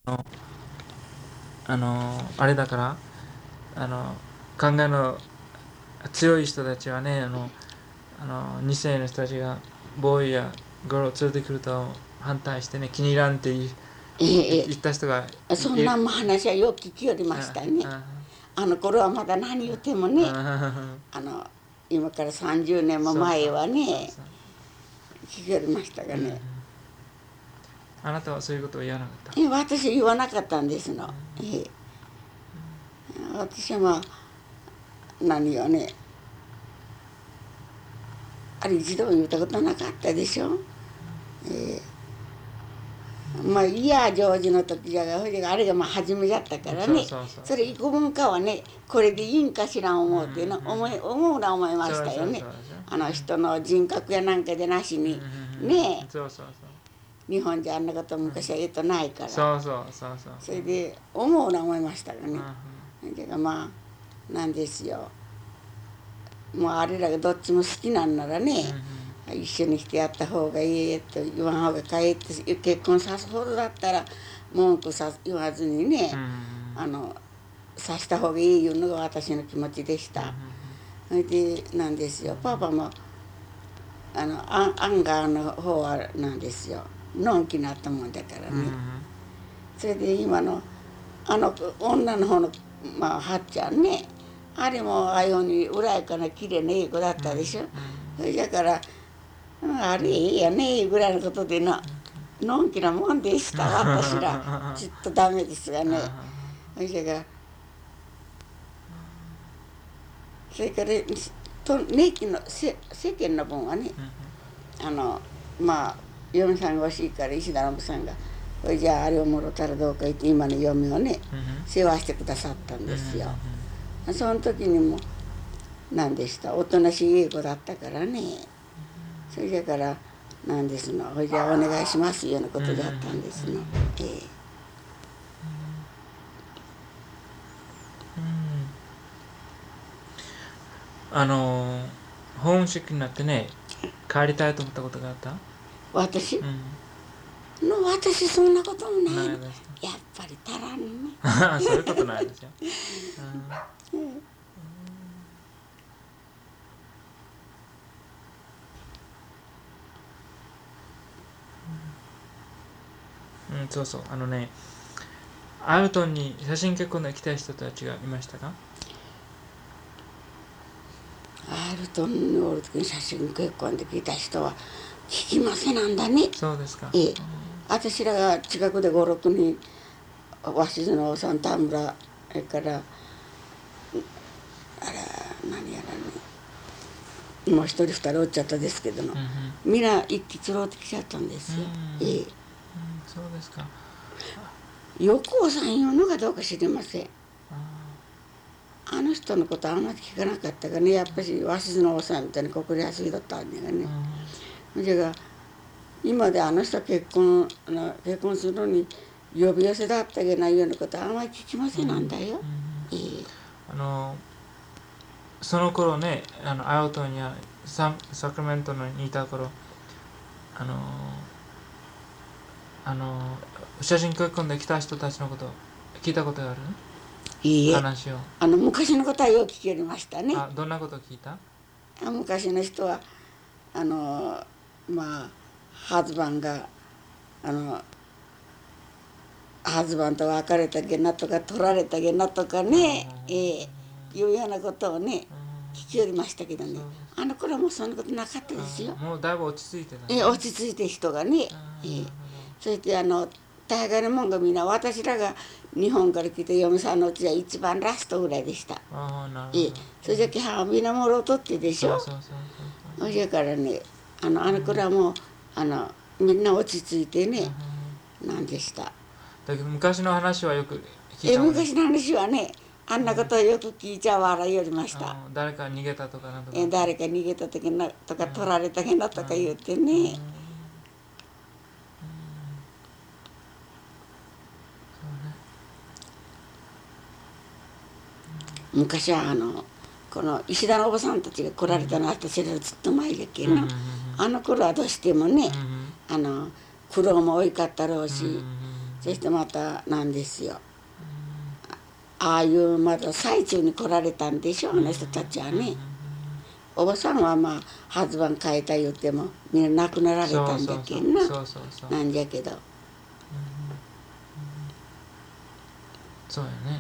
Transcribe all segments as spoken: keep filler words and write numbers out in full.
の、あのあれだからあの考えの強い人たちはね、あのあのに世の人たちがボーイやゴロを連れてくると反対してね、気に入らんって言いええ言った人がそんないる。 話はよく聞きよりましたね。 ああの頃はまだ何言ってもね、 ああの今からさんじゅうねんも前はね聞きよりましたがね、 あなたはそういうことを言わなかった。 え私言わなかったんですの。ええ私はまあ何をね、あれ一度も言ったことなかったでしょ。ええまあいやジョージの時じゃがほいであれがまあ初めだったからね、 そうそうそうそれ幾分かはねこれでいいんかしら思うての、 うんうん思い思うな思いましたよね。 そうそうそうあの人の人格やなんかでなしにうんねえ、 そうそうそう日本じゃあんなこと昔は言うとないから、 そうそうそうそうそれで思うな思いましたがね。 うんだからまあなんですよ、もうあれらがどっちも好きなんならね、一緒に来てやった方がいいと言わん方がかえって結婚さすほどだったら文句さ言わずにね、 うんあのさした方がいいいうのが私の気持ちでした。それでなんですよ、パパもあのアンアンガーの方はなんですよ、のんきなったもんだからね。それで今のあの女の方の、まあ、はっちゃんね、あれもああいうように穏やかな綺麗ないい子だったでしょ。それだからあれいいやねぐらいのことでな、のんきなもんでした私らちょっとダメですがね。それからそれからと年金の世間の分はね、あのまあ嫁さんが欲しいから石田信さんが「これじゃああれをもろたらどうか」言って今の嫁をね世話してくださったんですよ。その時にも何でした、おとなしいいい子だったからね。それだから何ですの、ほいじゃあお願いしますいうようなことだったんですの。ええあのホームシックになってね、帰りたいと思ったことがあった？ 私、 うんの私そんなこともないの。 ないですか。 やっぱり足らんのね。 そういうことないですよ。うん、うん、そうそう、あのね、アルトンに写真結婚で来た人たちがいましたか？ アルトンにおる時に写真結婚で聞いた人は聞きませんなんだね。 そうですか。 ええ、私らが近くでごろくにん鷲津のおさん田村、それからあら何やらね、もう一人二人おっちゃったですけどの、 うんうんみんな一気つろうてきちゃったんですよ。 うんええ、 うん、そうですか。 横尾さんいうのかどうか知りません。 ああの人のことあんまり聞かなかったがね、やっぱり鷲津のおさんみたいにここで走りだったんだがね。それが今であの人結婚結婚するのに呼び寄せだったけないようなことあんまり聞きませんなんだよ。ええ、 あのその頃ね、あのアウトにはササクラメントにいた頃、あのあの写真結婚で来た人たちのこと聞いたことがある？ いいえ、 話を。 あの昔のことはよく聞きよりましたね。 あ、どんなこと聞いた？ 昔の人はあのまあハズバンがあのハズバンと別れたげなとか取られたげなとかね、ええいうようなことをね聞きよりましたけどね、あの頃はもうそんなことなかったですよ。 もうだいぶ落ち着いてた、 ええ、落ち着いて人がね、ええ、そしてあの大概のもんがみんな私らが日本から来て嫁さんのうちは一番ラストぐらいでした。 ああ、なるほど。 ええ、それじゃけはみんなもろうとってでしょ。 そうそうそうそうそれからね、あのあの頃はもうあのみんな落ち着いてね、なんでした。 だけど昔の話はよく聞いえたもんね。 昔の話はね、あんなことをよく聞いちゃ笑いよりました。 あ誰か逃げたとかなんとか。 え誰か逃げた時なとか取られたけなとか言ってね。昔はあのこの石田のおばさんたちが来られたのは私らずっと前だけど、 うんうんうん、 あの頃はどうしてもね、 うんうん、 あの苦労も多いかったろうし、 そしてまたなんですよ、ああいうまだ最中に来られたんでしょあの人たちはね。おばさんはまあ発番変えた言うてもみんな亡くなられたんじゃけんな。なんじゃけどそうよね。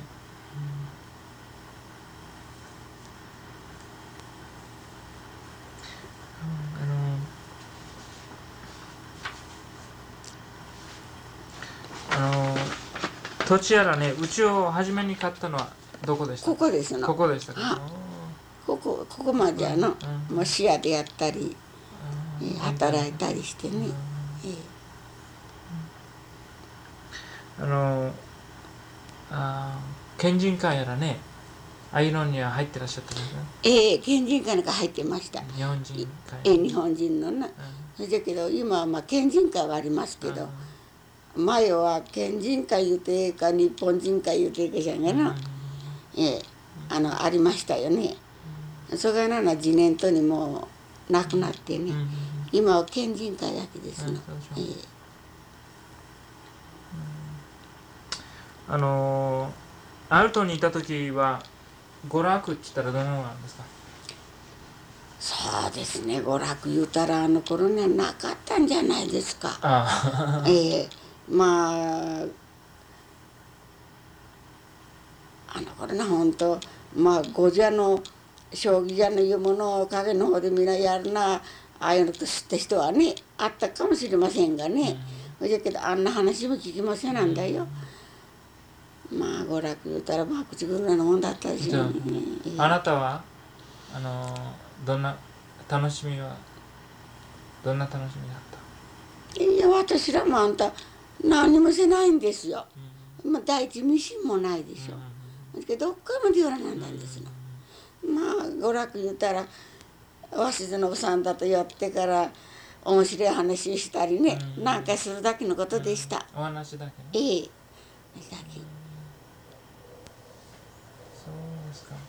あのあの土地やらね、うちを初めに買ったのはどこでしたか？ ここですの。 ここでしたか？ ここここまでやの、もう視野でやったり、働いたりしてね。 あのあ県人会やらね、ああいうのには入ってらっしゃったんですか？ ええ、県人会なんか入ってました。 日本人会。 ええ、日本人のな。それだけど今はまあ県人会はありますけど、前は県人会言うてええか日本人会言うてええかじゃんがな、ええ、あのありましたよね。それがな次年とにもうなくなってね、今は県人会だけですの。ええ、 あのアルトにいた時は娯楽って言ったらどのようなんですか？ そうですね、娯楽言うたらあの頃にはなかったんじゃないですか。 あええ、まああの頃な本当まあ碁じゃの将棋じゃのいうものを影の方でみんなやるな、ああいうのと知った人はねあったかもしれませんがね、うん、だけどあんな話も聞きませんなんだよ。まあ娯楽言うたらバクチぐらいのもんだったでしょうね。 あなたはあのどんな楽しみはどんな楽しみだった？ いや私らもあんた何もせないんですよ。うん、まあ第一ミシンもないでしょ。うん、だけどどっかまで寄らなんだんですの。まあ娯楽言うたら鷲津のおさんだと寄ってから面白い話したりね、うん、なんかするだけのことでした。 うん、お話だけね。 ええ、だけ。 そうですか。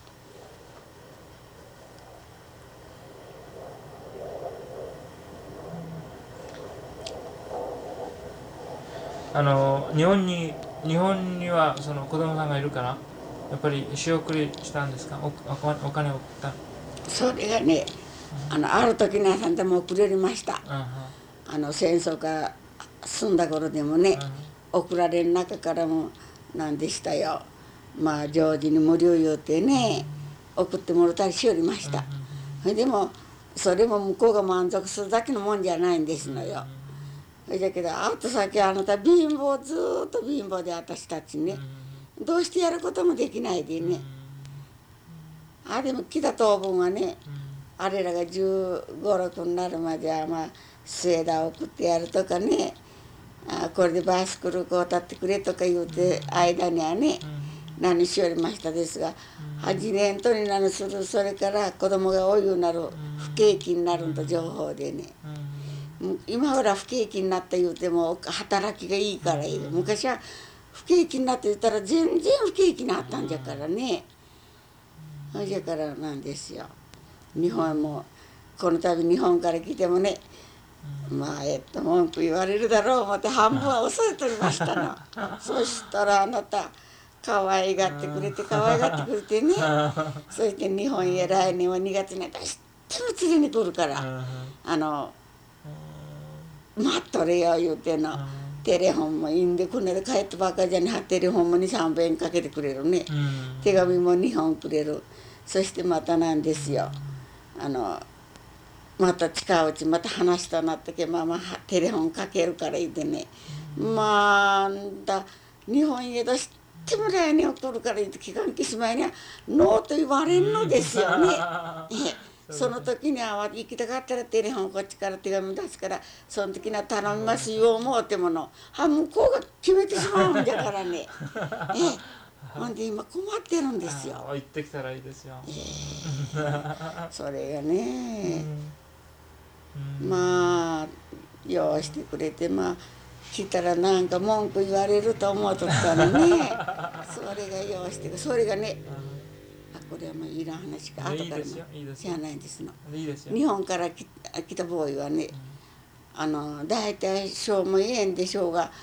あの日本に日本にはその子供さんがいるからやっぱり仕送りしたんですか？お, お金を送った？ それがね、あのある時にさんでも送られました。あの戦争が済んだ頃でもね、送られる中からもなんでしたよ。まあ常時に無料言うてね、送ってもらったりしおりました。でもそれも向こうが満足するだけのもんじゃないんですのよ。だけどあと先あなた貧乏ずーっと貧乏で私たちね、どうしてやることもできないでね。あでも来た当分はね、あれらがじゅうご、ろくになるまではまあスウェーダー送ってやるとかね、あこれでバイスクルこう立ってくれとか言うて間にはね、何しよりましたですが、はちねんとになるする、それから子供が多いようになる、不景気になると情報でね、今ほら不景気になった言うても働きがいいからいい、昔は不景気になって言ったら全然不景気になったんじゃからね。それじゃからなんですよ。日本もこの度日本から来てもね、まあえっと文句言われるだろう思って半分は恐れておりましたの。そしたらあなた可愛がってくれて可愛がってくれてね、そして日本へ来年はにがつにどうしても連れに来るから、あの待っとれよ言うての。テレホンもいいんでこの間帰ってばっかりじゃね、テレホンもに、さんべんかけてくれるね、手紙もにほんくれる。そしてまたなんですよ、あのまた近いうちまた話したなったけまあまあテレフォンかけるから言ってね、まああんた日本へ出しても来年送るから言って聞かんきしまいにはノーと言われんのですよね。その時には行きたかったらテレフォンこっちから手紙出すからその時には頼みますよ思うてものは向こうが決めてしまうんじゃからね。えほんで今困ってるんですよ。 行ってきたらいいですよ。 えー、それがね、うん、まあ用意してくれてまあ来たらなんか文句言われると思うとったのね。それが用意してそれがね、あこれはもういらん話か後からも知らないんですの。日本から来たボーイはね、うん、あの大体しょうもええんでしょうが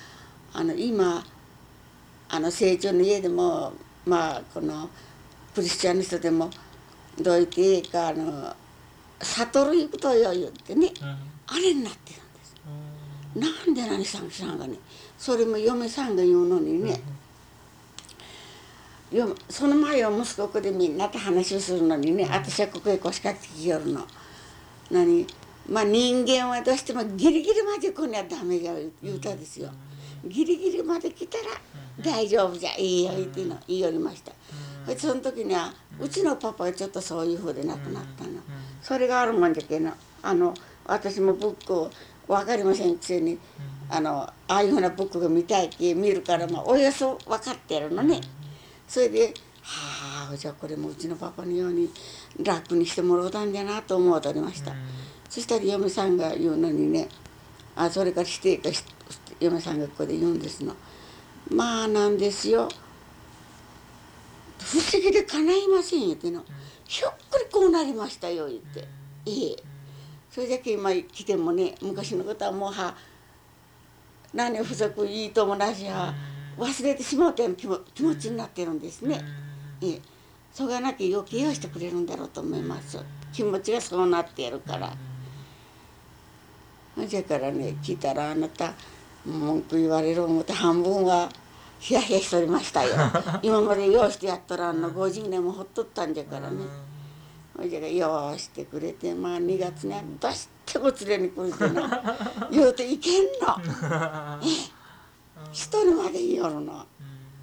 あの今あの成長の家でもまあこのクリスチャンの人でもどう言っていいかあの悟る行くとよ言ってね、 うんあれになってるんです。 うん、 なんで何さんさんがねそれも嫁さんが言うのにね、よその前は息子でみんなと話をするのにね、私はここへ腰掛けてきよるの。何まあ人間はどうしてもギリギリまで来にはダメや言うたですよ。ギリギリまで来たら大丈夫じゃいいよ言っての言いよりました。その時にはうちのパパがちょっとそういうふうで亡くなったの。それがあるもんじゃけどあの私もブックを分かりませんくせにあのああいうふうなブックが見たいって見るからまあおよそ分かってるのね。それではあじゃあこれもうちのパパのように楽にしてもらうたんじゃなと思うとりました。そしたら嫁さんが言うのにねあそれからしてか嫁さんがここで言うんですの。まあなんですよ不思議でかないませんよっての、ひょっくりこうなりましたよ言って、ええそれだけ今来てもね昔のことはもうは何不足いいともなしは忘れてしまうという気も気持ちになってるんですね。ええそがなき余計をしてくれるんだろうと思います。気持ちがそうなっているから。じゃからね聞いたらあなた文句言われる思って半分はヒヤヒヤしとりましたよ。今までようしてやっとらんのごじゅうねんもほっとったんじゃからね。ほいじゃがようしてくれてまあにがつにはどうしても連れに来るてな言うていけんの。え一人まで言いよるの。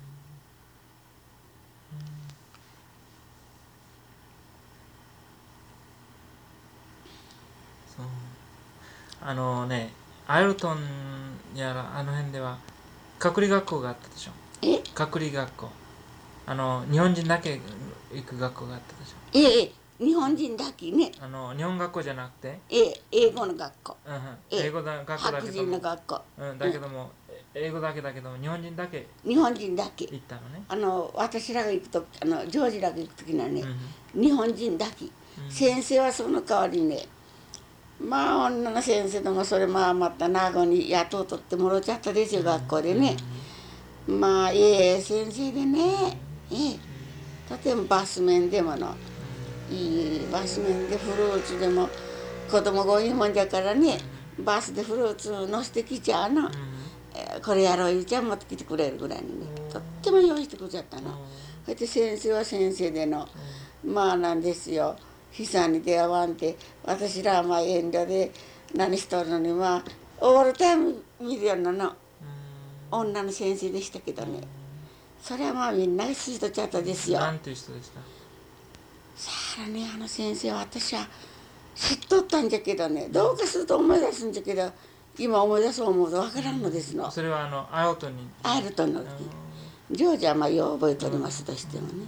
そうあのねアイルトンやらあの辺では隔離学校があったでしょ。 え隔離学校あの日本人だけ行く学校があったでしょ。 ええ日本人だけねあの日本学校じゃなくて、 ええ英語の学校、 うんうん、 え英語だ学校だ白人けどもの学校、 うん、だけども、英語だけだけども日本人だけ日本人だけ行ったのね。 あの私らが行くとあのジョージらが行く時にはね、 うん日本人だけ、 うん先生はその代わりねまあ女の先生でもそれまあまた名護に雇うとってもろちゃったですよ、学校でね。まあええ先生でね、ええ例えばバス面でものいいバス面でフルーツでも子供が多いもんじゃからねバスでフルーツ乗せてきちゃうの、えこれやろう言うちゃ持ってきてくれるぐらいにねとっても用意してくれちゃったの。そして先生は先生でのまあなんですよ悲惨に出会わんて私らはまあ遠慮で何しとるのにまあオールタイム見るようなの女の先生でしたけどねそれはまあみんなが好きとちゃったですよ。 なんていう人でした？ さあねあの先生は私は知っとったんじゃけどねどうかすると思い出すんじゃけど今思い出そう思うとわからんのですの。 それはあのアイルトンにアイルトンの時ジョージはまあよう覚えておりますとしてもね。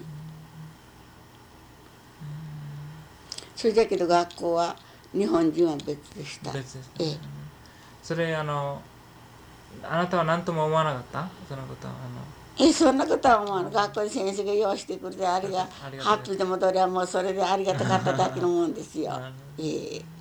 それだけど学校は日本人は別でした。 別ですね。 ええそれあのあなたは何とも思わなかったそのことはあのえそんなことは思わない。学校に先生が用意してくれてあれがありがとうハッピーでもどれはもうそれでありがたかっただけのもんですよ。ええ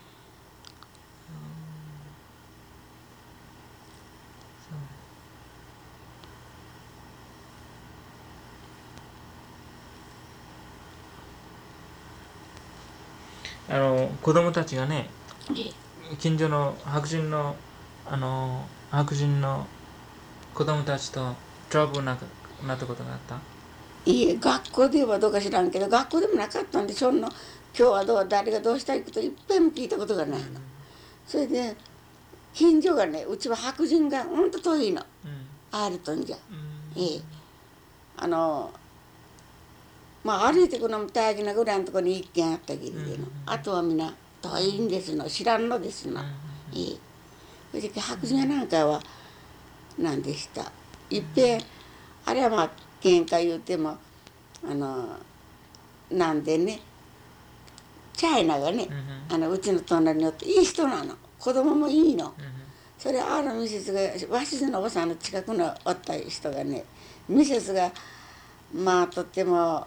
あの子供たちがねええ近所の白人のあの白人の子供たちとトラブルなくなったことがあった？ いえ学校ではどうか知らんけど学校でもなかったんでそんな今日はどう誰がどうしたいこといっぺんも聞いたことがないの。それで近所がねうちは白人がほんと遠いの、 うん、 アールトンじゃ。 うん、 ええあのまあ歩いてくのも大事なぐらいのところに一軒あったきりでの、うん、あとはみんな遠いんですの知らんのですの。うん、ええそれで白人なんかは何でしたいっぺんあれはまあ喧嘩言うてもあのなんでねチャイナがね、うん、あのうちの隣におっていい人なの子供もいいの、うん、それあるミセスが和室のおばさんの近くのおった人がねミセスがまあとっても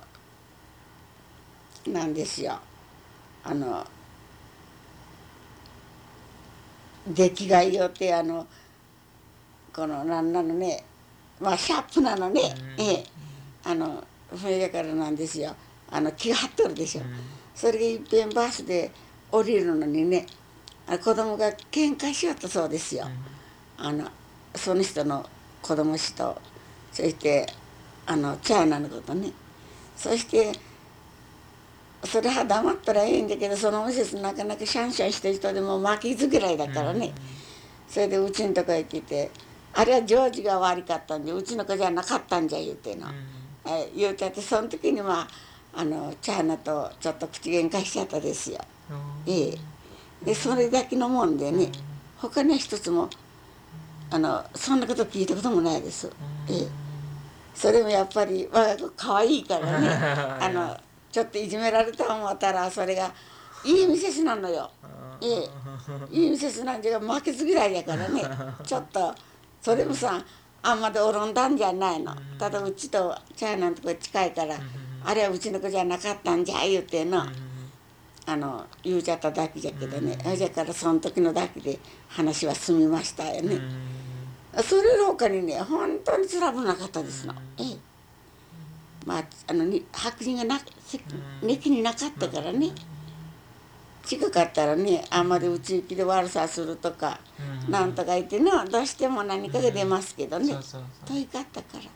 なんですよあの出来がいいよってあのこのなんなのね、まあシャープなのね、 うんええ、あのそれだからなんですよ、あの気が張っとるでしょ、 うんそれがいっぺんバスで降りるのにね、あ子供が喧嘩しよったそうですよ、あのその人の子供氏と、そしてあのチャーナのことね、そしてそれは黙ったらええんだけど、そのおせつなかなかシャンシャンしてる人でも負けず嫌いだからね、それでうちのとこへ来て、あれはジョージが悪かったんじゃ、うちの子じゃなかったんじゃ言うての、え言うてあって、その時にまああのチャーナとちょっと口喧嘩しちゃったですよ、ええ、でそれだけのもんでね、他には一つもあのそんなこと聞いたこともないです、ええ、それもやっぱり我が子可愛いからねあのちょっといじめられた思ったら、それがいい店なのよ、ええ、いい店なんじゃ負けず嫌いやからね、ちょっとそれもさあんまでおんだんじゃないの、ただうちとチャイナのとこ近いから、あれはうちの子じゃなかったんじゃ言うての、あの言うちゃっただけじゃけどね、だからその時のだけで話は済みましたよね、それのほかにね本当につらぶなかったですの、ええ、まああのに白人がなnekiになかったからね、近かったらねあんまりうち行きで悪さするとか、なんとか言ってのどうしても何かが出ますけどね、遠かったから。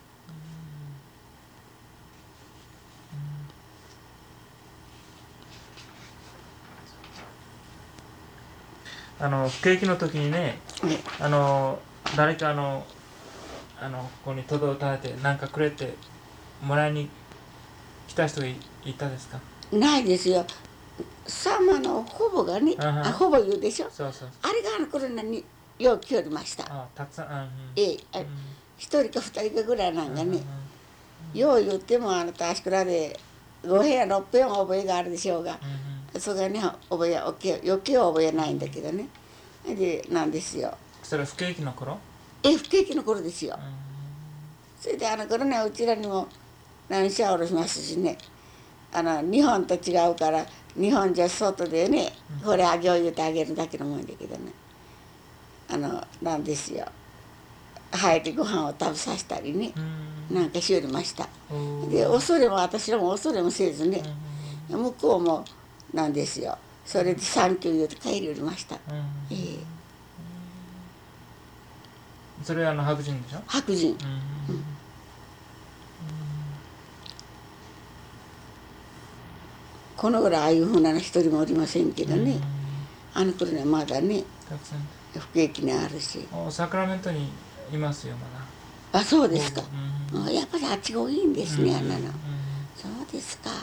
あの不景気の時にね、あの誰かあのあのここにトドを垂れて何かくれてもらいに来た人が い, いたですか？ ないですよ。サマのほぼがね、あほぼ言うでしょ。 そうそうそう、 あれがあの頃によう来おりました。 あたくさん、うん、 ええ、一人か二人かぐらいなんかね、よう言ってもあの確かでご部屋のっぺん覚えがあるでしょうが、それがね覚え余計は覚えないんだけどね、でなんですよ。 それは不景気の頃？ え不景気の頃ですよ。それであの頃ねうちらにも何社おろしますしね、あの日本と違うから日本じゃ外でねこれあげを言うてあげるだけのもんだけどね、あのなんですよ、生えてご飯を食べさせたりね、なんかしおりました。で恐れも私らも恐れもせずね、向こうもなんですよ、それでサンキュー言うて帰りおりました、えー、 それはあの白人でしょ？ 白人、うんうん、このぐらいああいうふうなの一人もおりませんけどね、あの頃ねまだね不景気にあるし。 サクラメントにいますよまだ。あそうですか、うん、やっぱりあっちが多いんですね、あんなの、そうですか、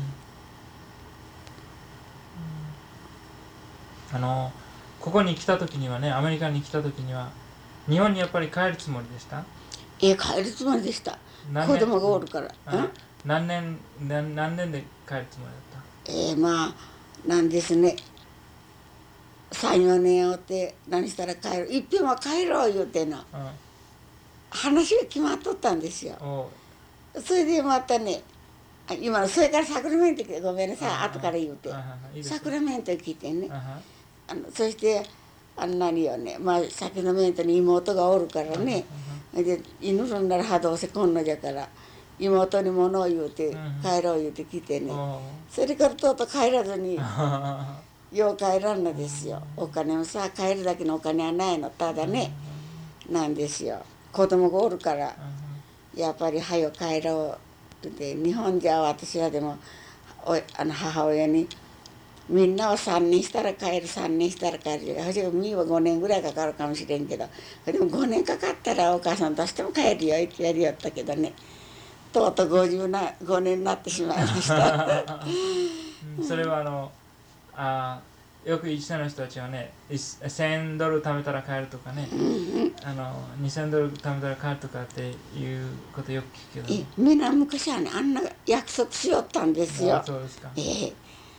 あのここに来た時にはね、アメリカに来た時には日本にやっぱり帰るつもりでした？ え帰るつもりでした。子供がおるから。 何年何何年で帰るつもりだった？ えー、まあなんですね、さんよねんおって何したら帰る、いっぺんは帰ろう言うての、うん、話が決まっとったんですよ。それでまたね、今それからサクラメント来て、ごめんなさい後から言うて、サクラメント来てね、あのそしてあんなによね、まあサクラメントに妹がおるからね、で犬るんならはどうせこんのじゃから妹に物を言うて帰ろう言うて来てね、それからとうとう帰らずによう帰らんのですよ。お金もさ帰るだけのお金はないの、ただねなんですよ、子供がおるからやっぱり早く帰ろうって、日本じゃ私らでもおあの母親にみんなはさんねんしたら帰るさんねんしたら帰る、私はみーはごねんぐらいかかるかもしれんけど、でもごねんかかったらお母さんどうしても帰るよってやりよったけどね、とうとうごじゅうごねんになってしまいましたそれはあのあよく一緒の人たちはね、せんドル貯めたら帰るとかね、あのにせんドル貯めたら帰るとかっていうことよく聞くけど、ね、 えみんな昔はねあんな約束しよったんですよ。 そうですか。 ええ、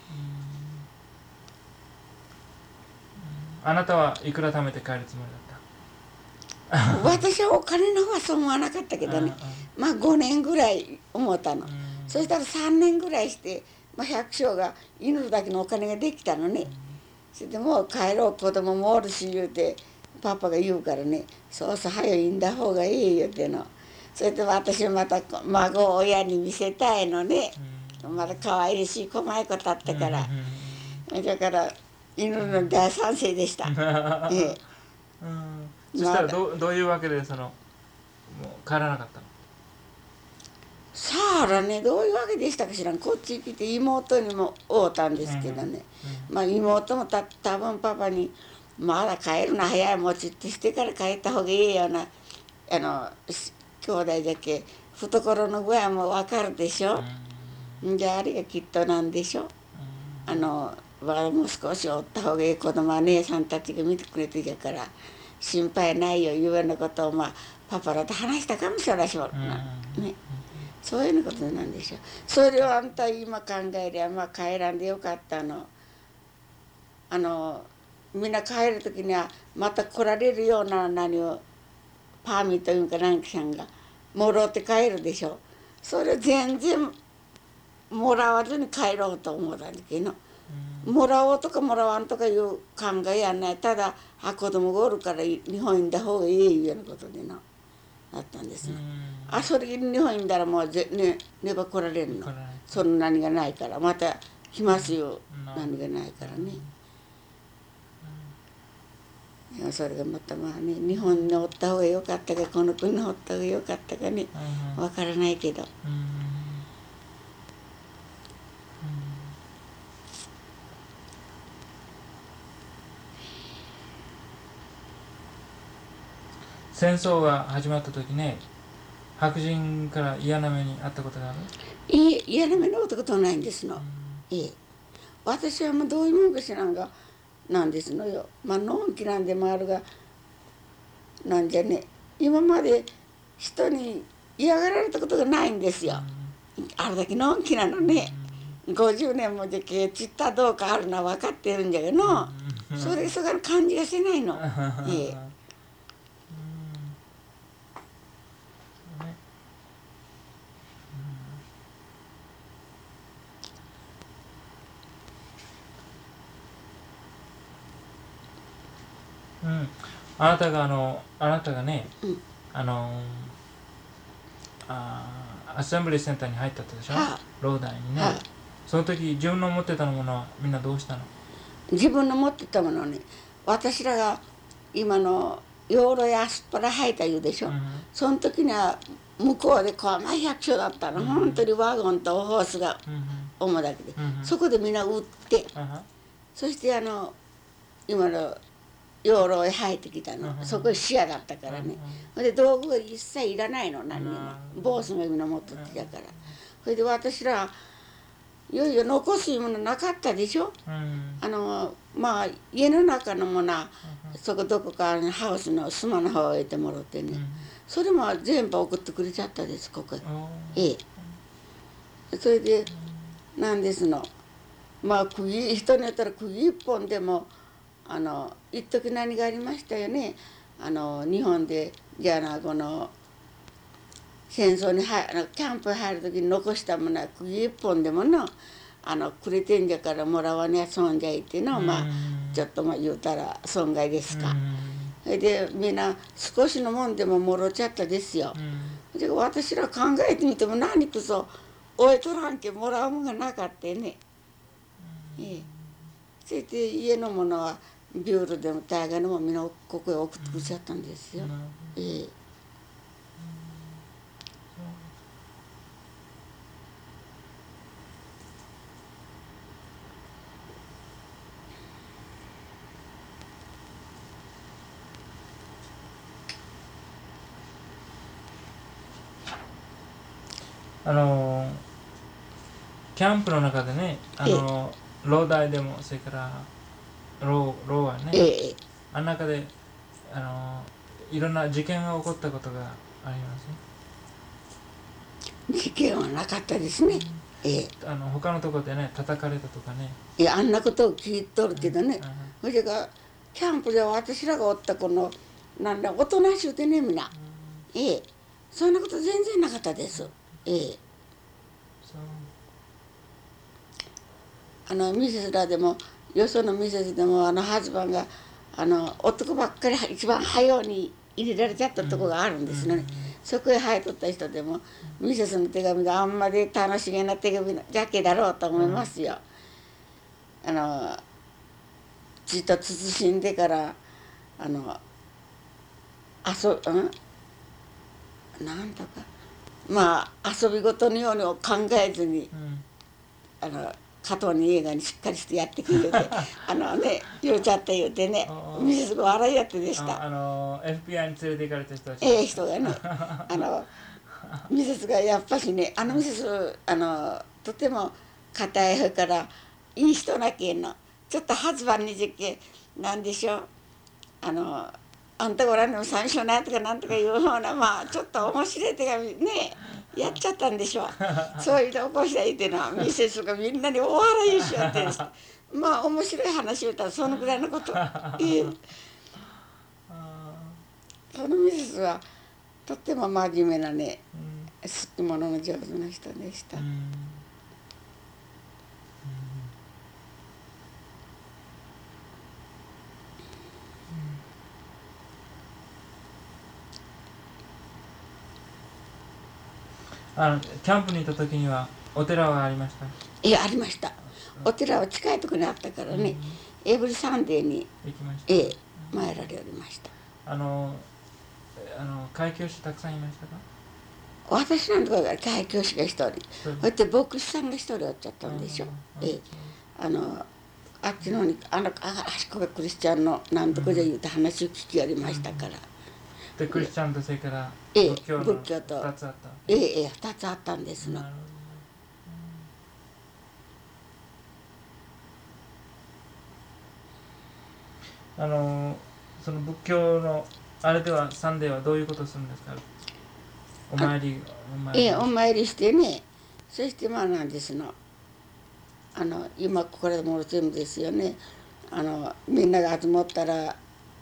あなたはいくら貯めて帰るつもりだった？ 私はお金の方はそう思わなかったけどね、まあごねんぐらい思ったの。そしたらさんねんぐらいして、まあ、百姓が犬だけのお金ができたのね。それでもう帰ろう子供もおるし言うてパパが言うからね「そうそう早いんだ方がいい」言うての。それと私また孫を親に見せたいのね。まだ可愛らしい細い子だったから。だから犬の大賛成でした。ええ、 うん、そしたらどうどういうわけでそのもう帰らなかったの？ さあらねどういうわけでしたかしらん。こっち来て妹にも会うたんですけどね、うんうん、まあ妹もた多分パパに「まだ帰るな早いもちってしてから帰った方がいいよな」あの兄弟だけ懐の具合も分かるでしょ、うん、じゃああれがきっとなんでしょ、うん、あのもう少しおった方がいい子供は姉さんたちが見てくれてるから心配ないよいうようなことをまあパパらと話したかもしれないしょ、うん、ね、そういうようなことなんでしょ。それをあんた今考えりゃまあ帰らんでよかったの。あのみんな帰る時にはまた来られるような何をパーミーというか何かさんがもろって帰るでしょ。それ全然もらわずに帰ろうと思ったんだけど、もらおうとかもらわんとかいう考えやない。ただあ子供がおるから日本にいんだ方がいいいうようなことでなあったんですよ。あそれ日本にいんだらもうぜ、ね、ねば来られるの。その何がないからまた来ますよ、何がないからね。いやそれがまたまあね日本におった方がよかったかこの国におった方がよかったかねわからないけど、うんうん、 戦争が始まった時ね白人から嫌な目にあったことがある？ いい嫌な目に遭ったことはないんですの、うん、いい私はもうどういうもんかしらんがなんですのよ。まあのんきなんでもあるがなんじゃね今まで人に嫌がられたことがないんですよ、うん、あれだけのんきなのね、うん、ごじゅうねんもじゃけちったどうかあるのは分かってるんじゃけど、うん、それそがの感じがしないの、ええ、 うん、あなたがあのあなたがね、うん、あのあアセンブリーセンターに入ったでしょ、はあ、ローダイにね、はあ、その時自分の持ってたものはみんなどうしたの？ 自分の持ってたものね私らが今の養老やアスパラ履いた言うでしょ、うん、その時には向こうで小甘い百姓だったの、うん、本当にワゴンとホースが主だけで、うん、そこでみんな売って、うん、そしてあの今の養老へ入ってきたの、うん、そこ視野だったからね、うん、で道具が一切いらないの何にも、うん、ボースがみんな持ってきたから、それで私らいよいよ残すものなかったでしょ、うん、あのまあ家の中のものは、うん、そこどこかハウスのスマの方へ置いてもらってね、うん、それも全部送ってくれちゃったですここへ、うん、ええそれで、うん、なんですのまあ釘人によったら釘一本でもあの一時何がありましたよねあの日本でじゃあなこの戦争に入るキャンプ入る時に残したものは釘一本でものあのくれてんじゃからもらわにゃ損じゃいっていうのはまあちょっとまあ言うたら損害ですか。それでみんな少しのもんでももろちゃったですよ。で私ら考えてみても何こそ置いとらんけもらうもんがなかったね。ええ、それで家のものはビュールでも大概のもみんなここへ送ってくれちゃったんですよ。ええあのキャンプの中でねあのローダイでもそれからローローはね、ええ、あの中であのいろんな事件が起こったことがありますね。事件はなかったですね。うん、ええ、 あの他のところでね叩かれたとかね。 いやあんなことを聞いとるけどね。それがキャンプで私らがおったこのなんだおとなしゅうでねみんな。うん、ええ、そんなこと全然なかったです。ええ。あのミセスらでもよそのミセスでもあのハズバンがあの男ばっかり一番早うに入れられちゃったとこがあるんですよね。そこへ入っとった人でもミセスの手紙があんまり楽しげな手紙じゃけだろうと思いますよ。あのちっと慎んでからあの遊うんなんとかまあ遊び事のように考えずに、うん、あの加藤に映画にしっかりしてやってくれてあのね言うちゃって言うてねミセスが笑いやってでした。 あの エフビーアイ に連れて行かれた人たちええ人がねあのミセスがやっぱしねあのミセスあのとても堅いからいい人なけんのちょっとハズバンにじけなんでしょうあのあんたごらんの最初なんとかなんとかいうようなまあちょっと面白い手紙ねやっちゃったんでしょうそういうと起こしたいっていうのはミセスがみんなにお笑いしよってんですまあ面白い話を言ったらそのぐらいのことええそのミセスはとっても真面目なね好き物の上手な人でした。うんうんあのキャンプに行った時にはお寺はありました？ いやありました。お寺は近いところにあったからね、うん、エブリサンデーに行きました。 ええ参られおりました。 あのあの開教師たくさんいましたか？ 私なんとかが開教師が一人、そして牧師さんが一人おっちゃったんでしょ。ええあのあっちの方にあのあそこがクリスチャンのなんとかで言うて話を聞きやりましたから。 でクリスチャンとそれから仏教の仏教とふたつあった。 ええええふたつあったんですの。 あのその仏教のあれではサンデーはどういうことをするんですか？お参りお参りええお参りしてね、そしてまあなんですのあの今これも全部ですよね。あのみんなが集まったら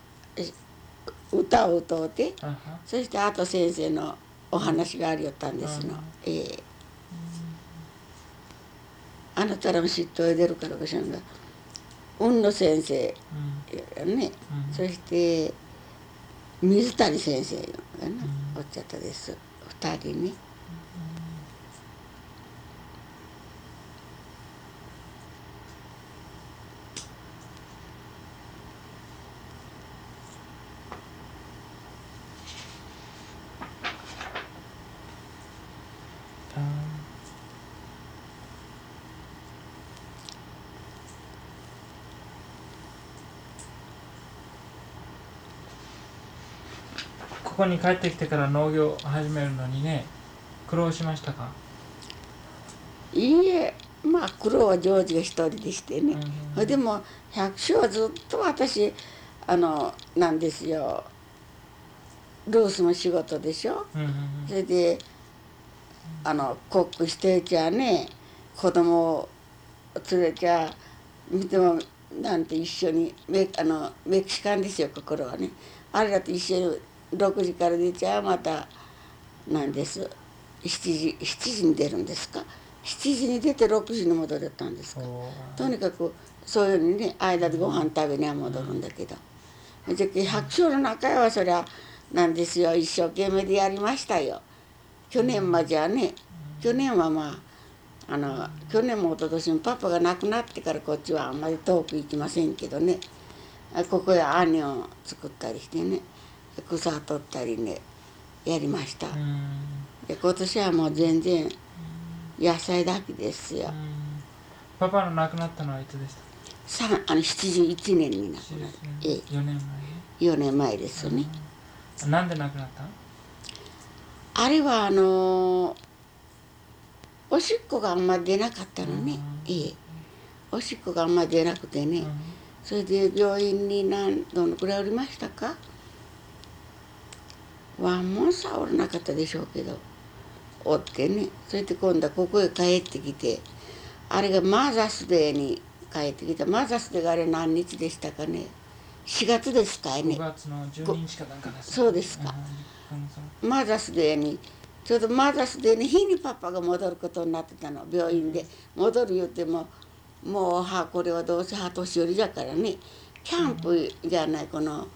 歌を歌うて、そしてあと先生のお話がありよったんですの。ええあなたらも知っておいでるからかしらんが雲野先生ね、うん、そして水谷先生がね、うん、おっちゃったです二人ね。 ここに帰ってきてから農業を始めるのにね苦労しましたか？ いいえまあ苦労はジョージが一人でしてね、うんうん、でも百姓はずっと私あのなんですよルースの仕事でしょ、うんうんうん、それであのコックしてちゃね子供を連れちゃ見てもなんて一緒にメあのメキシカンですよ心はねあれだと一緒にろくじから出ちゃまたなんですしちじしちじに出るんですかしちじに出てろくじに戻れたんですかとにかくそういうふうにね間でご飯食べには戻るんだけどじゃ百姓の中はそりゃなんですよ一生懸命でやりましたよ。去年まではね去年はまああの去年も一昨年もパパが亡くなってからこっちはあんまり遠く行きませんけどねここへアニョンを作ったりしてね草取ったりねやりました。で今年はもう全然野菜だけですよ。 パパの亡くなったのはいつでした？ さあのななじゅういちねんに亡くなった。ええ、 よねんまえよねんまえですね。 なんで亡くなった？ あれはあのおしっこがあんまり出なかったのね。ええ、おしっこがあんまり出なくてね。それで病院に何どのくらいおりましたか？ワンモンさおらなかったでしょうけどおってねそれで今度はここへ帰ってきてあれがマザースデーに帰ってきたマザースデーがあれ何日でしたかねしがつですかいねごがつのじゅうににちかなんかです、 ね、そうですか、うん、マザースデーにちょうどマザースデーに日にパパが戻ることになってたの病院で戻る言うてももうはこれはどうせは年寄りだからねキャンプじゃないこの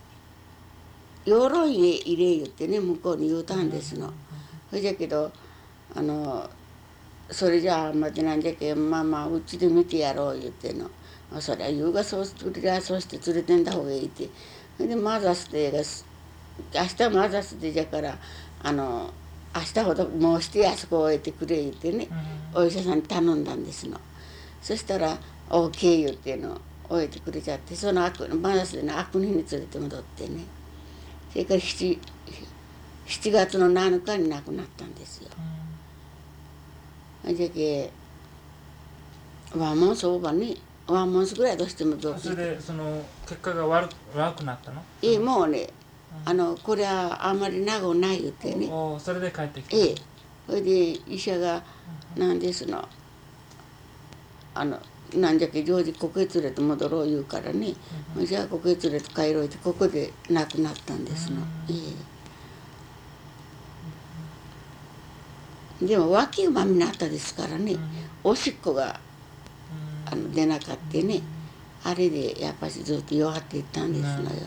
鎧へ入れ言ってね向こうに言うたんですの。それじゃけどあのそれじゃあまでなんじゃけまあまあうちで見てやろう言っての。そりゃ優がそうしてくれりゃそうして連れてんだ方がいいって。それでマザースデーが明日マザースデーじゃからあの明日ほどもうしてあそこ置いてくれ言ってね、お医者さんに頼んだんですの。そしたら オーケー 言っての置いてくれちゃって、そのあくマザースデーの悪日に連れて戻ってね、それから 7, 7月のなのかに亡くなったんですよ。じゃけワンモンスオーバーにワンモンスぐらいどうしてもどうそれでその結果が悪く悪くなったの？ ええもうね、あのこれはあんまり長くない言ってね。 おそれで帰ってきた。 ええ、それで医者が何ですの、あのなんじゃけ常時ここへ連れて戻ろう言うからね、うん、じゃあここへ連れて帰ろうってここで亡くなったんですの。ええ、でも脇がまみになったですからね、おしっこがあの出なかったね、あれでやっぱしずっと弱っていったんですのよ。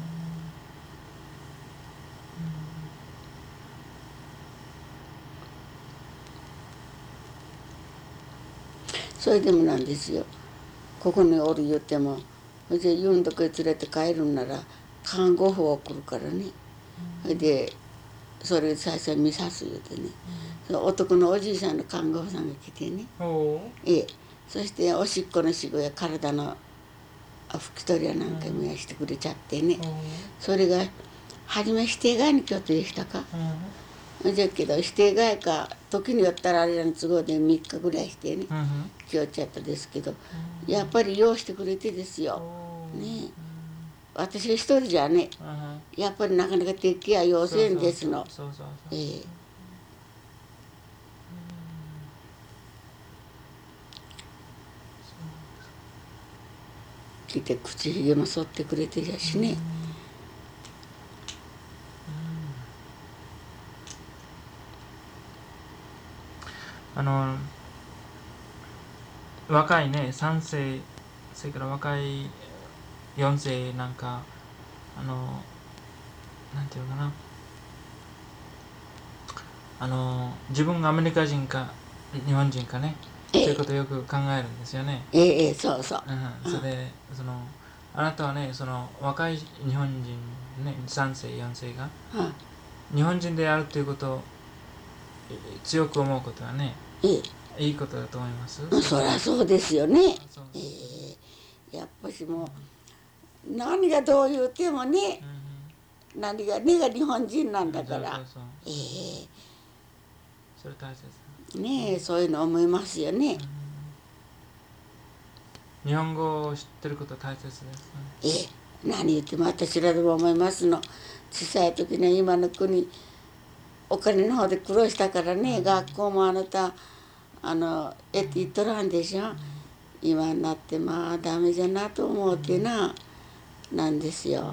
それでもなんですよ、ここにおる言っても、それで言うんとこへ連れて帰るんなら看護婦を送るからね、それでそれ最初に見さす言うてね、その男のおじいさんの看護婦さんが来てね、ええ、そしておしっこのしごや体の拭き取りやなんかもやしてくれちゃってね、それが初め指定外に京都でしたか、うん、じゃけど指定外か時によったらあれらの都合でみっかぐらいしてね、京都やったですけど、やっぱり用してくれてですよ、ね、私一人じゃね、やっぱりなかなか敵ケア要せんですの。ええ、来て口ひげも剃ってくれてるしね。 あの若いねさん世それから若いよん世なんかあのなんていうのかな、あの自分がアメリカ人か日本人かね、そういうことをよく考えるんですよね。 ええええ、そうそう。 うん、それでそのあなたはね、その若い日本人ねさん世よん世が、うん、日本人であるということを強く思うことはね、ええ、いいことだと思います。 そりゃそうですよね。ええ、やっぱしもう何がどう言うてもね、うん、何がねが日本人なんだから、そうそうそう、ええ、 それ大切ねえ、そういうの思いますよね。 うん、日本語を知ってることは大切ですね。 ええ、何言っても私らでも思いますの。小さい時ね、今の国お金の方で苦労したからね、うん、学校もあなたあのえって言っとらんでしょ、うん、今になってまあダメじゃなと思うてな、うん、なんですよ、うん、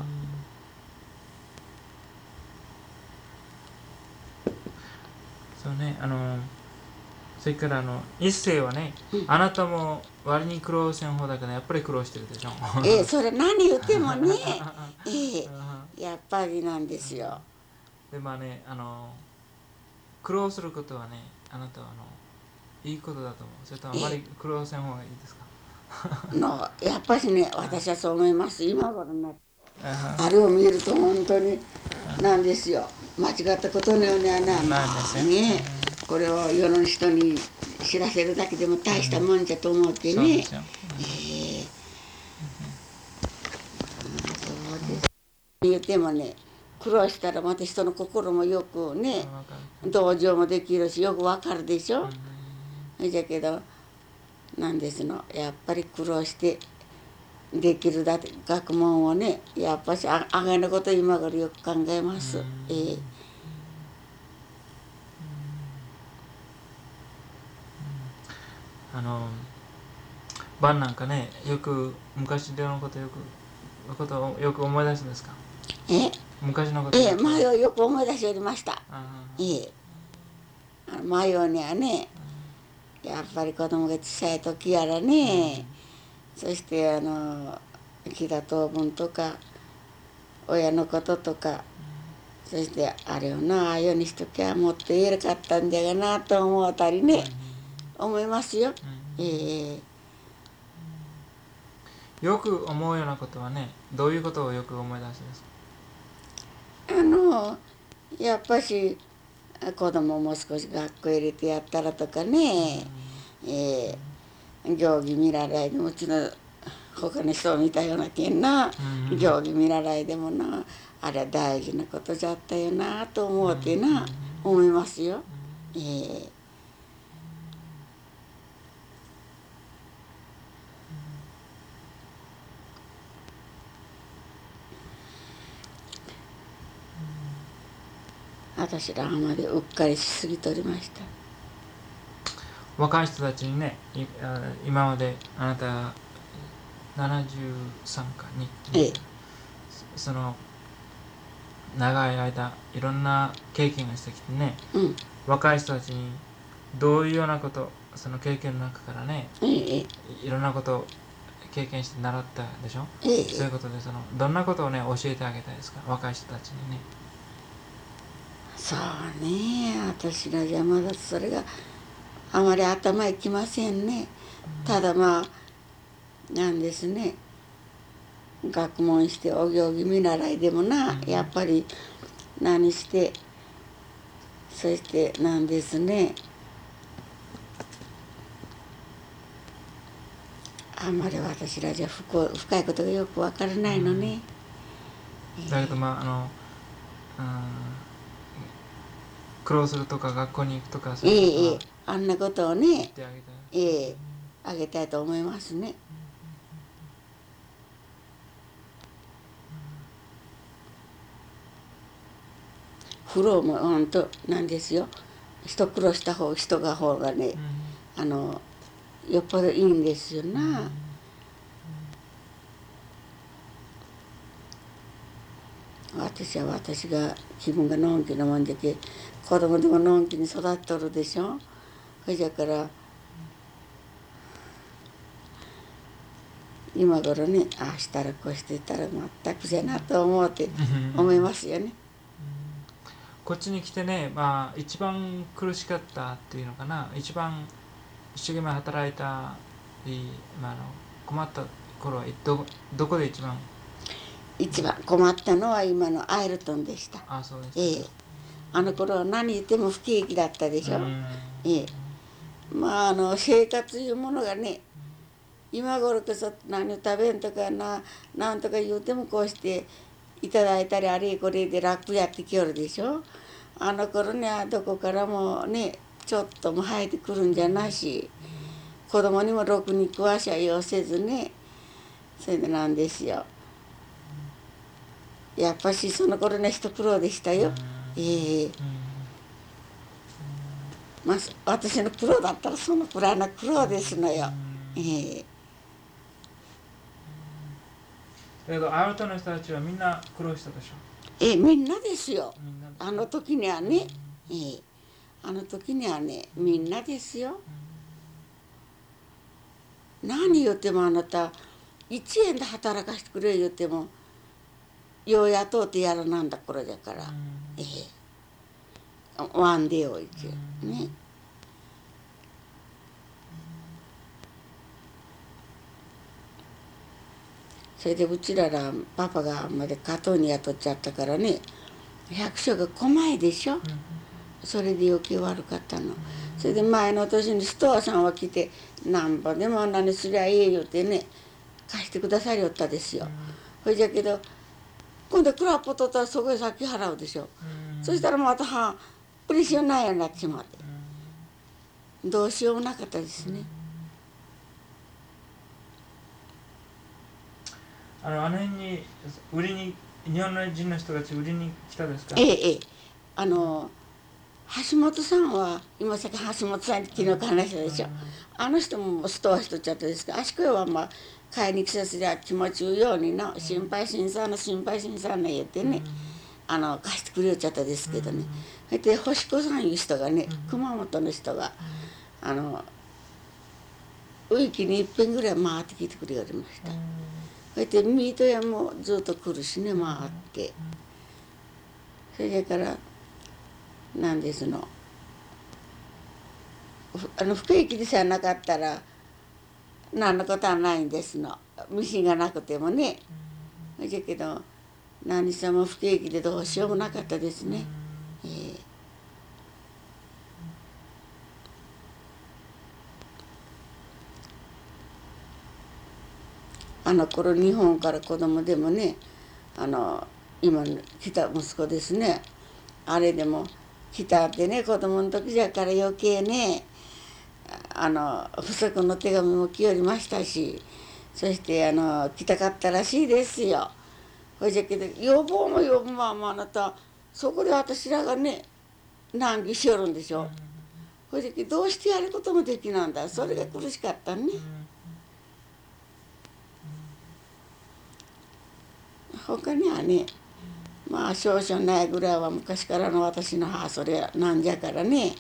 そうね、あのそれからあの一世はね、うん、あなたも割に苦労せん方だけどやっぱり苦労してるでしょ。 ええ、それ何言ってもね、ええ、やっぱりなんですよ。 でまあね、あの苦労することはね、あなたはあのいいことだと思う。それとあまり苦労せん方がいいですか。 のやっぱしね、私はそう思います。今頃になってあれを見ると本当になんですよ、間違ったことのようにはな、まあね、これを世の人に知らせるだけでも大したもんじゃと思ってね、ええ、そうです。言ってもね、苦労したらまた人の心もよくね、同情もできるしよくわかるでしょ。それじゃけどなんですの、やっぱり苦労してできるだけ学問をね、やっぱしああがのこと今からよく考えます。ええ、 あの晩なんかね、よく昔のことよくのことをよく思い出すんですか。 え昔のことええ、前をよく思い出しておりました。ええ、前をにはね、やっぱり子供が小さい時やらね、うん、そしてあの木田当分とか親のこととか、そしてあれをなああいうにしときゃもっと偉かったんじゃがなと思ったりね、思いますよ。えー、 よく思うようなことはね、どういうことをよく思い出すんですか？ あのやっぱし子供も少し学校入れてやったらとかね、えー、行儀見習いでもうちの他の人を見たようなけんな、行儀見習いでもなあれは大事なことじゃったよなと思うてな、思いますよ。えー私らあまりうっかりしすぎとりました。 若い人たちにね、いあ今まであなたななじゅうさんかに、 ええ、 その長い間いろんな経験がしてきてね、 うん、 若い人たちにどういうようなこと、その経験の中からね、 ええ、 いろんなことを経験して習ったでしょ、 ええ、 そういうことでそのどんなことをね教えてあげたいですか、若い人たちにね。 そうね、私らじゃまだそれがあまり頭いきませんね。ただまあなんですね、学問してお行儀見習いでもな、やっぱり何してそしてなんですね、あんまり私らじゃ深深いことがよくわからないのね。 だけどまああの、うん、苦労するとか学校に行くとかそういうことはええ、あんなことをね、 言ってあげたい。 ええ、あげたいと思いますね。苦労も本当なんですよ。一苦労した方人が方がね、あのよっぽどいいんですよな。私は私が気分がのんきなもんじゃけ、子供でものんきに育っとるでしょ。それじゃから今頃ね、ああしたらこうしてたら全くじゃなと思うて思いますよね。 こっちに来てね、まあ一番苦しかったっていうのかな、一番一生懸命働いたり、まあ、あの困った頃はどどこで一番？ 一番困ったのは今のアイルトンでした。 あ、そうです。 ええ、あの頃は何言っても不景気だったでしょ。ええ、まああの生活いうものがね、今頃こそ何食べんとかななんとか言うてもこうしていただいたりあれこれで楽やってきよるでしょ。あの頃にはどこからもねちょっとも生えてくるんじゃなし、子供にもろくに食わしゃようせずね、それでなんですよ。やっぱしその頃の一苦労でしたよ。ええ、まあ私の苦労だったらそのくらいの苦労ですのよ。ええ、 だけどアウトの人たちはみんな苦労したでしょ。 ええ、みんなですよ。 みんなあの時にはね、ええ、あの時にはねみんなですよ。何言ってもあなたいちえんで働かしてくれ言ってもよう雇うてやらなんだ頃だから、ええ、ワンデーをいけね。それでうちららパパがまで加藤に雇っちゃったからね、百姓が来ないでしょ。それで余計悪かったの。それで前の年にストアさんは来てなんぼでも何すりゃええ言うてね貸してくださりよったですよ。それじゃけど今度クラップ取ったらそこへ先払うでしょ。そしたらまたはプレッシャーないようになっちまってどうしようもなかったですね。 あのあの辺に売りに日本人の人たち売りに来たですか？ ええええ、あの橋本さんは今さっき橋本さん昨日話したでしょ。あの人もストアしとっちゃったですけど、あしこはまあ買いに来させりゃ気持ちうようにの心配心さんの心配心さんの言ってね、あの貸してくれよっちゃったですけどね。それで星子さんいう人がね、熊本の人があのウィーキにいっぺんぐらい回ってきてくれよりました。 それでミート屋もずっと来るしね、回って。それからなんですのあの不景気でさえなかったら何のことはないんですの、ミシンがなくてもね。だけど何せも不景気でどうしようもなかったですね。えーあの頃日本から子供でもね、あの今来た息子ですね、あれでも来たってね、子供の時じゃから余計ね、あの不足の手紙も来よりましたし、そしてあの来たかったらしいですよ。ほいじゃけど要望も要望もあなたそこで私らがね難儀しよるんでしょ。ほいじゃけどどうしてやることもできなんだ、それが苦しかったね。他にはね、まあ少々ないぐらいは昔からの私の母それなんじゃからね、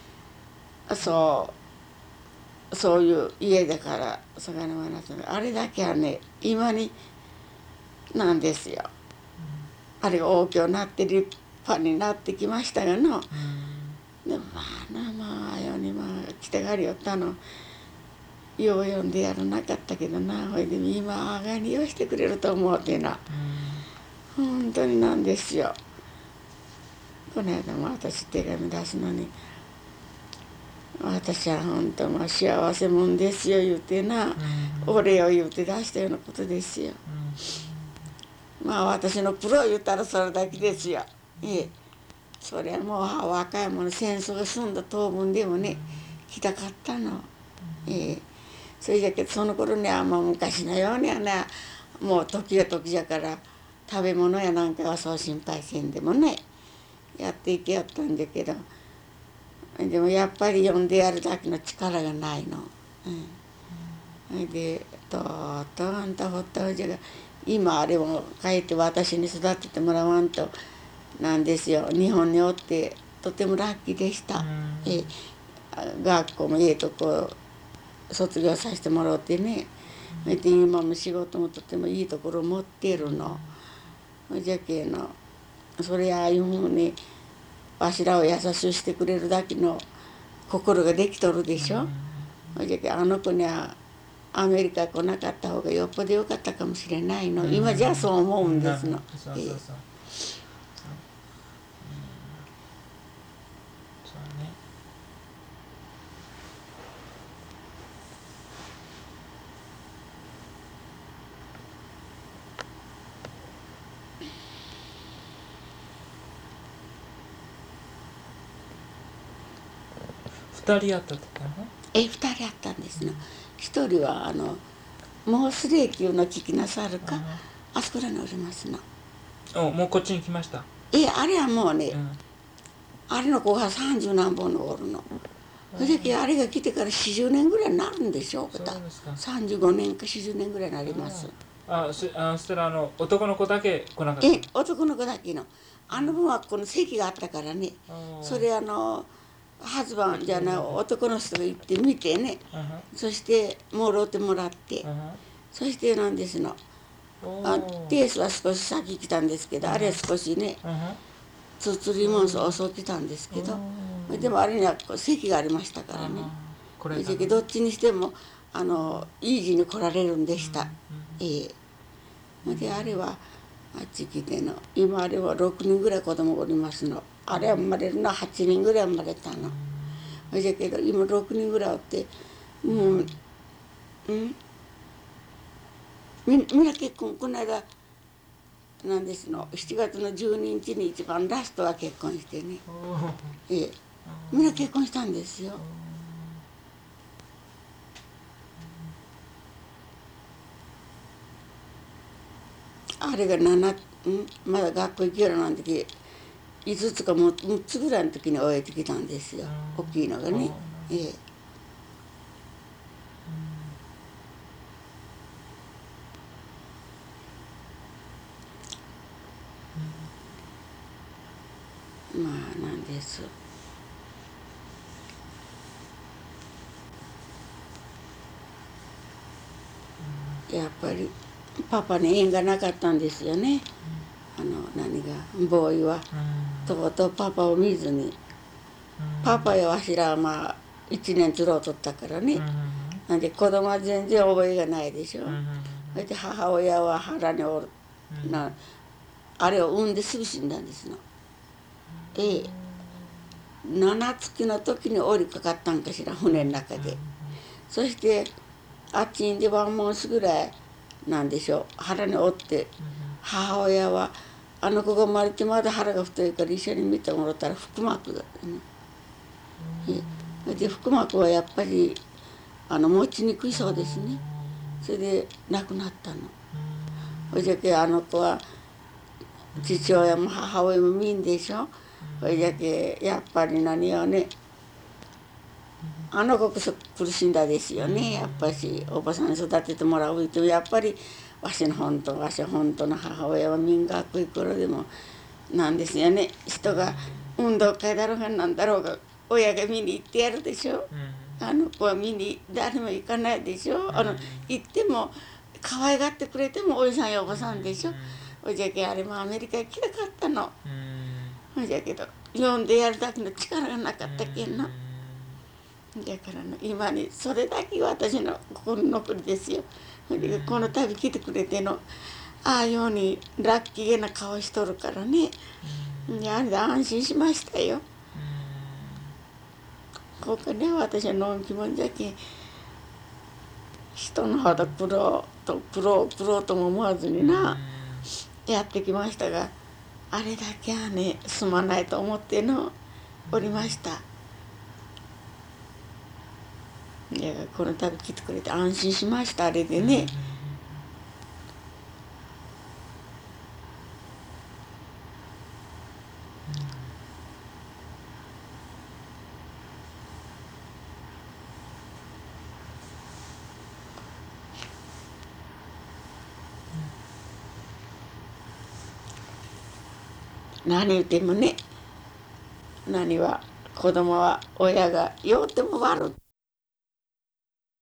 そうそういう家だから魚はなさあれだけはね今になんですよ。あれが大きくなって立派になってきましたがの、でもまあなまあよにまあ来たがりよったのよう読んでやらなかったけどな、ほいで今あがりをしてくれると思うてな、本当になんですよ。この間も私手紙出すのに「私は本当まあ幸せもんですよ」言うてな、お礼を言うて出したようなことですよ。まあ私のプロ言ったらそれだけですよ。ええ、それはもう若い者戦争が済んだ当分でもね来たかったの。ええ、それじゃけどその頃にはもう昔のようにはね、もう時が時じゃから食べ物やなんかはそう心配せんでもねやっていけやったんだけど、でもやっぱり読んでやるだけの力がないの。うん、でとうとうあんたほったほじゃが今あれを書いて私に育ててもらわんとなんですよ。日本におってとてもラッキーでした。え学校もええとこ卒業させてもらってね、で今も仕事もとてもいいところを持っているの。じゃけのそれああいうふうにわしらを優しくしてくれるだけの心ができとるでしょ。じゃけあの子にはアメリカ来なかった方がよっぽどよかったかもしれないの、今じゃそう思うんですの。ええ、 二人やったって言ったの？ え二人あったんですの。一人はあのモース霊柩の聞きなさるか、あそこらにおりますの。 おもうこっちに来ました。 えあれはもうね、 うん、 あれの子が三十何本のおるの。それであれが来てから四十年ぐらいになるんでしょうか。三十五年か四十年ぐらいになります。 ああそあそしたらあの男の子だけ来なかった。 え男の子だけのあの分はこの席があったからね、それあのハズバンじゃない男の人が行って見てね、そしてもろうてもらって、そしてなんですのあテースは少し先来たんですけど、あれは少しねつつりもん遅く来たんですけど、でもあれには席がありましたからね。どっちにしてもあのいい字に来られるんでした。ええ、であれはあっち来ての今あれはろくにんぐらい子供がおりますの。あれは生まれるのははちにんぐらい生まれたの。じゃけど今ろくにんぐらいおってもううんみみんな結婚この間なんですのしちがつのじゅうににちに一番ラストは結婚してね、ええ、みんな結婚したんですよ。あれがなな、うん、まだ学校行けるなんていつつかもむっつぐらいの時に終えてきたんですよ、大きいのがね。ええ、まあなんです。やっぱりパパに縁がなかったんですよね。あの何がボーイはとうとうパパを見ずに、パパやわしらはまあ一年つろうとったからね。なんで子供は全然覚えがないでしょ。それで母親は腹におるな、あれを産んですぐ死んだんですの。ええ、七月の時に降りかかったんかしら、船の中で。そしてあっちにでワンモンスぐらいなんでしょう、腹におって、母親はあの子が生まれてまだ腹が太いから一緒に見てもらったら腹膜だったね。えで腹膜はやっぱりあの持ちにくいそうですね。それで亡くなったの。それじゃけあの子は父親も母親も見んでしょ。それじゃけやっぱり何よね、あの子こそ苦しんだですよね。やっぱしおばさんに育ててもらうとやっぱりわしの本当わし本当の母親は民学い頃でもなんですよね。人が運動会だろうがなんだろうが親が見に行ってやるでしょ。あの子は見に誰も行かないでしょ。あの行っても可愛がってくれてもおじさんやおばさんでしょ。おじゃけあれもアメリカ行きたかったの。ほじゃけど呼んでやるだけの力がなかったけんの。だからの今にそれだけ私の心残りですよ。この度来てくれてのああようにラッキーげな顔しとるからね。あれで安心しましたよ。ここね私はのんきもんじゃけ人の肌苦労と苦労苦労とも思わずになやってきましたが、あれだけはねすまないと思ってのおりました。いやこの度来てくれて安心しました。あれでね。何言ってもね、何は子供は親が酔っても悪い。